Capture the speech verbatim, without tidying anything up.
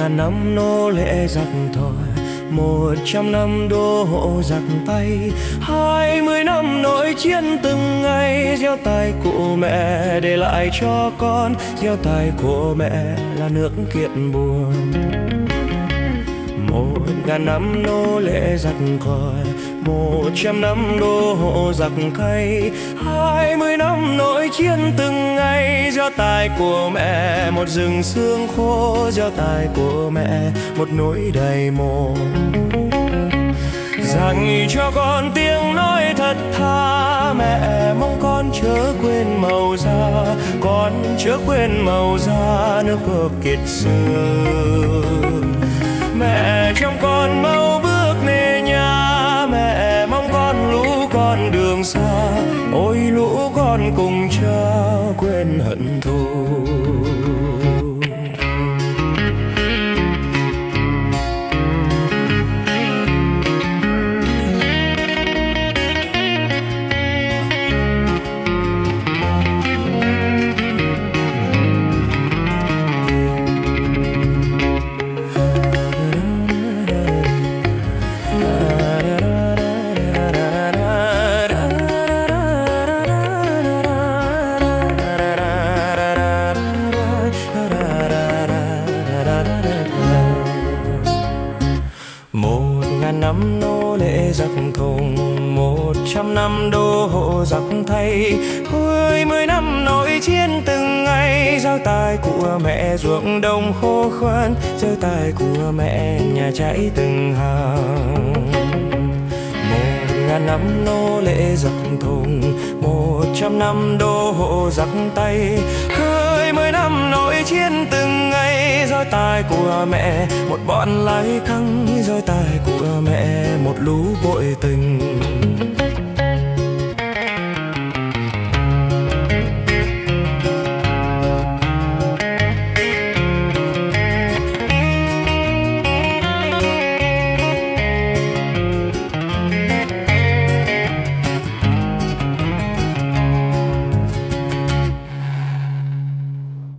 ngàn năm nô lệ giặc thỏi, một trăm năm đô hộ giặc Tây, hai mươi năm nội chiến từng ngày. Gieo tài của mẹ để lại cho con, gieo tài của mẹ là nước kiện buồn. Một ngàn năm nô lệ giặc còi, một trăm năm đô hộ giặc Tây, hai mươi năm nội chiến từng ngày. Gieo tài của mẹ một rừng xương khô, gieo tài của mẹ một nỗi đầy mồ. Dành cho con tiếng nói thật thà, mẹ mong con chớ quên màu da, con chớ quên màu da nước cờ kiệt xưa. Mẹ trong con mau bước về nhà, mẹ mong con lũ con đường xa, ôi lũ con cùng cha quên hận thù. Một ngàn năm nô lệ giặc thùng, một trăm năm đô hộ giặc Tây, hai mươi năm nội chiến từng ngày. Gieo tài của mẹ ruộng đồng khô khoan, gieo tài của mẹ nhà cháy từng hàng. Một ngàn năm nô lệ giặc thùng, một trăm năm đô hộ giặc Tây, hai mươi năm nội chiến từng ngày. Gieo tài của mẹ một bọn lái khăng, gieo tài của mẹ một lũ bội tình.